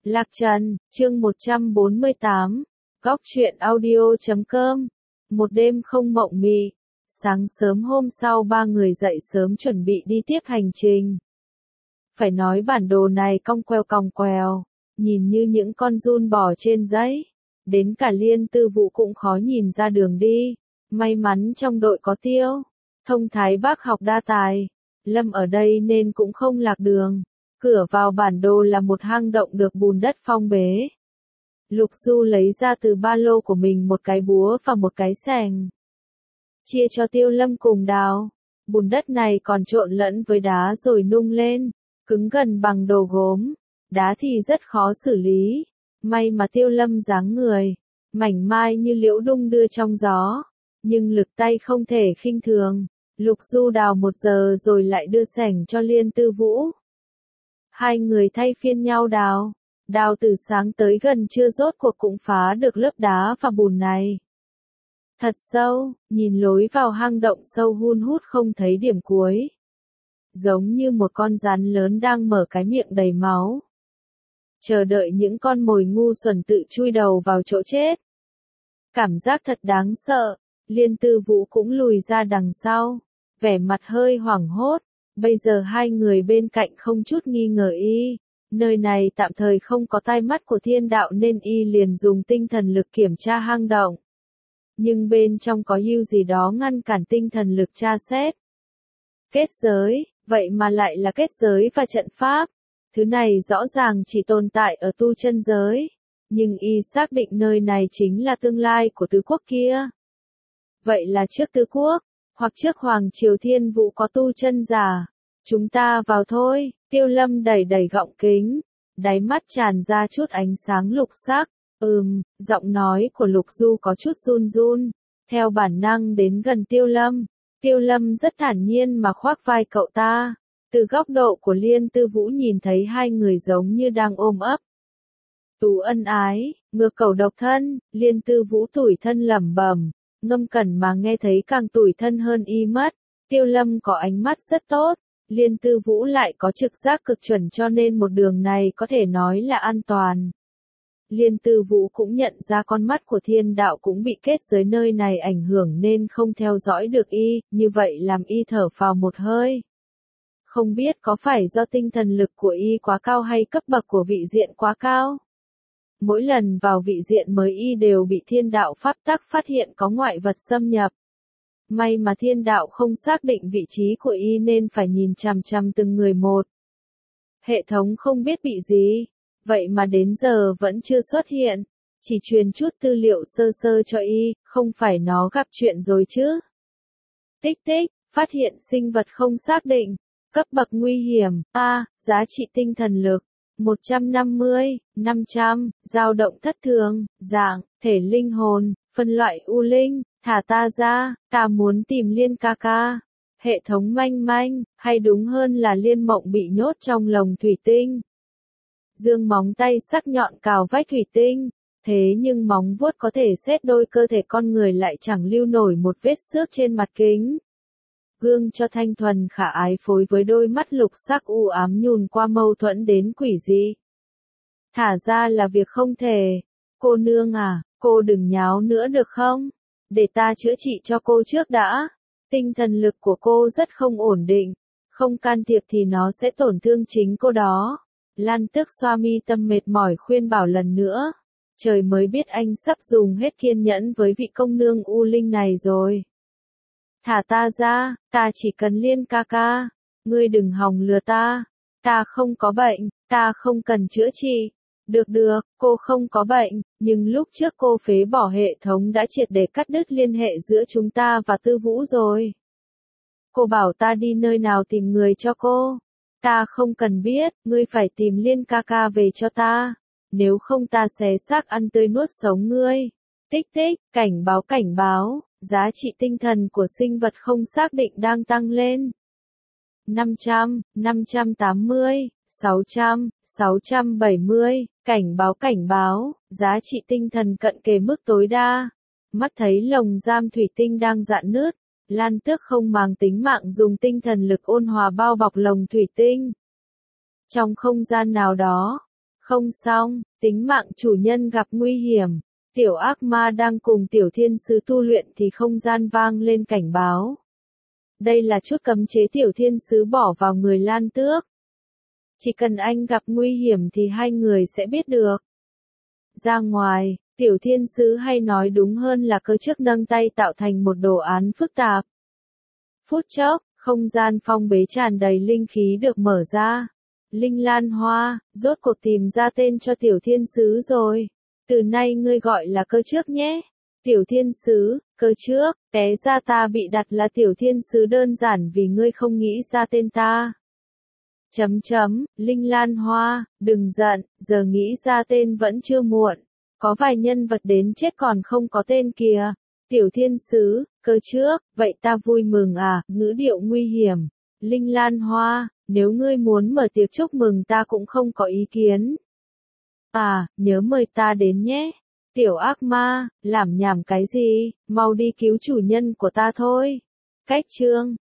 Lạc Trần, chương 148, Góc truyện audio.com. Một đêm không mộng mị. Sáng sớm hôm sau ba người dậy sớm chuẩn bị đi tiếp hành trình. Phải nói bản đồ này cong queo, nhìn như những con giun bò trên giấy. Đến cả Liên Tư Vũ cũng khó nhìn ra đường đi. May mắn trong đội có Tiêu, Thông Thái bác học đa tài, Lâm ở đây nên cũng không lạc đường. Cửa vào bản đồ là một hang động được bùn đất phong bế. Lục Du lấy ra từ ba lô của mình một cái búa và một cái xẻng. Chia cho Tiêu Lâm cùng đào. Bùn đất này còn trộn lẫn với đá rồi nung lên, cứng gần bằng đồ gốm. Đá thì rất khó xử lý. May mà Tiêu Lâm dáng người, mảnh mai như liễu đung đưa trong gió. Nhưng lực tay không thể khinh thường. Lục Du đào 1 giờ rồi lại đưa xẻng cho Liên Tư Vũ. Hai người thay phiên nhau đào. Đào từ sáng tới gần trưa rốt cuộc cũng phá được lớp đá và bùn này. Thật sâu, nhìn lối vào hang động sâu hun hút không thấy điểm cuối. Giống như một con rắn lớn đang mở cái miệng đầy máu. Chờ đợi những con mồi ngu xuẩn tự chui đầu vào chỗ chết. Cảm giác thật đáng sợ. Liên Tư Vũ cũng lùi ra đằng sau, vẻ mặt hơi hoảng hốt. Bây giờ hai người bên cạnh không chút nghi ngờ y. Nơi này tạm thời không có tai mắt của thiên đạo nên y liền dùng tinh thần lực kiểm tra hang động. Nhưng bên trong có ưu gì đó ngăn cản tinh thần lực tra xét. Kết giới, vậy mà lại là kết giới và trận pháp. Thứ này rõ ràng chỉ tồn tại ở tu chân giới. Nhưng y xác định nơi này chính là tương lai của tứ quốc kia. Vậy là trước tứ quốc, hoặc trước Hoàng Triều Thiên Vũ có tu chân giả. Chúng ta vào thôi. Tiêu Lâm đẩy gọng kính, đáy mắt tràn ra chút ánh sáng lục sắc. Giọng nói của Lục Du có chút run run. Theo bản năng đến gần Tiêu Lâm. Tiêu Lâm rất thản nhiên mà khoác vai cậu ta. Từ góc độ của Liên Tư Vũ nhìn thấy hai người giống như đang ôm ấp. Tú ân ái, ngược cầu độc thân. Liên Tư Vũ tủi thân lẩm bẩm. Ngâm Cẩn mà nghe thấy càng tủi thân hơn y mất. Tiêu Lâm có ánh mắt rất tốt. Liên Tư Vũ lại có trực giác cực chuẩn cho nên một đường này có thể nói là an toàn. Liên Tư Vũ cũng nhận ra con mắt của thiên đạo cũng bị kết giới nơi này ảnh hưởng nên không theo dõi được y, như vậy làm y thở phào một hơi. Không biết có phải do tinh thần lực của y quá cao hay cấp bậc của vị diện quá cao? Mỗi lần vào vị diện mới y đều bị thiên đạo pháp tắc phát hiện có ngoại vật xâm nhập. May mà thiên đạo không xác định vị trí của y nên phải nhìn chằm chằm từng người một. Hệ thống không biết bị gì, vậy mà đến giờ vẫn chưa xuất hiện, chỉ truyền chút tư liệu sơ sơ cho y, không phải nó gặp chuyện rồi chứ. Tích tích, phát hiện sinh vật không xác định, cấp bậc nguy hiểm, giá trị tinh thần lực, 150, 500, dao động thất thường, dạng, thể linh hồn, phân loại u linh. Thả ta ra, ta muốn tìm Liên ca ca. Hệ thống manh, hay đúng hơn là Liên Mộng bị nhốt trong lồng thủy tinh. Dương móng tay sắc nhọn cào vách thủy tinh. Thế nhưng móng vuốt có thể xét đôi cơ thể con người lại chẳng lưu nổi một vết xước trên mặt kính. Gương cho thanh thuần khả ái phối với đôi mắt lục sắc u ám nhùn qua mâu thuẫn đến quỷ dị. Thả ra là việc không thể. Cô nương à, cô đừng nháo nữa được không? Để ta chữa trị cho cô trước đã. Tinh thần lực của cô rất không ổn định. Không can thiệp thì nó sẽ tổn thương chính cô đó. Lan Tước xoa mi tâm mệt mỏi khuyên bảo lần nữa. Trời mới biết anh sắp dùng hết kiên nhẫn với vị công nương u linh này rồi. Thả ta ra, ta chỉ cần Liên ca ca. Ngươi đừng hòng lừa ta. Ta không có bệnh, ta không cần chữa trị. Được, cô không có bệnh, nhưng lúc trước cô phế bỏ hệ thống đã triệt để cắt đứt liên hệ giữa chúng ta và Tư Vũ rồi. Cô bảo ta đi nơi nào tìm người cho cô. Ta không cần biết, ngươi phải tìm Liên ca ca về cho ta. Nếu không ta xé xác ăn tươi nuốt sống ngươi. Tích tích, cảnh báo, giá trị tinh thần của sinh vật không xác định đang tăng lên. 500, 580, 600, 670, cảnh báo, giá trị tinh thần cận kề mức tối đa. Mắt thấy lồng giam thủy tinh đang rạn nứt, Lan Tước không màng tính mạng dùng tinh thần lực ôn hòa bao bọc lồng thủy tinh. Trong không gian nào đó, Không xong, tính mạng chủ nhân gặp nguy hiểm. Tiểu ác ma đang cùng tiểu thiên sứ tu luyện thì không gian vang lên cảnh báo. Đây là chút cấm chế tiểu thiên sứ bỏ vào người Lan Tước. Chỉ cần anh gặp nguy hiểm thì hai người sẽ biết được. Ra ngoài, tiểu thiên sứ hay nói đúng hơn là cơ trước nâng tay tạo thành một đồ án phức tạp. Phút chốc, không gian phong bế tràn đầy linh khí được mở ra. Linh Lan Hoa, rốt cuộc tìm ra tên cho tiểu thiên sứ rồi. Từ nay ngươi gọi là cơ trước nhé. Tiểu thiên sứ, cơ trước, té ra ta bị đặt là tiểu thiên sứ đơn giản vì ngươi không nghĩ ra tên ta. Linh Lan Hoa, đừng giận, giờ nghĩ ra tên vẫn chưa muộn. Có vài nhân vật đến chết còn không có tên kìa. Tiểu thiên sứ, cơ trước, vậy ta vui mừng à, ngữ điệu nguy hiểm. Linh Lan Hoa, nếu ngươi muốn mở tiệc chúc mừng ta cũng không có ý kiến. À, nhớ mời ta đến nhé. Tiểu ác ma, làm nhảm cái gì, mau đi cứu chủ nhân của ta thôi. Cách chương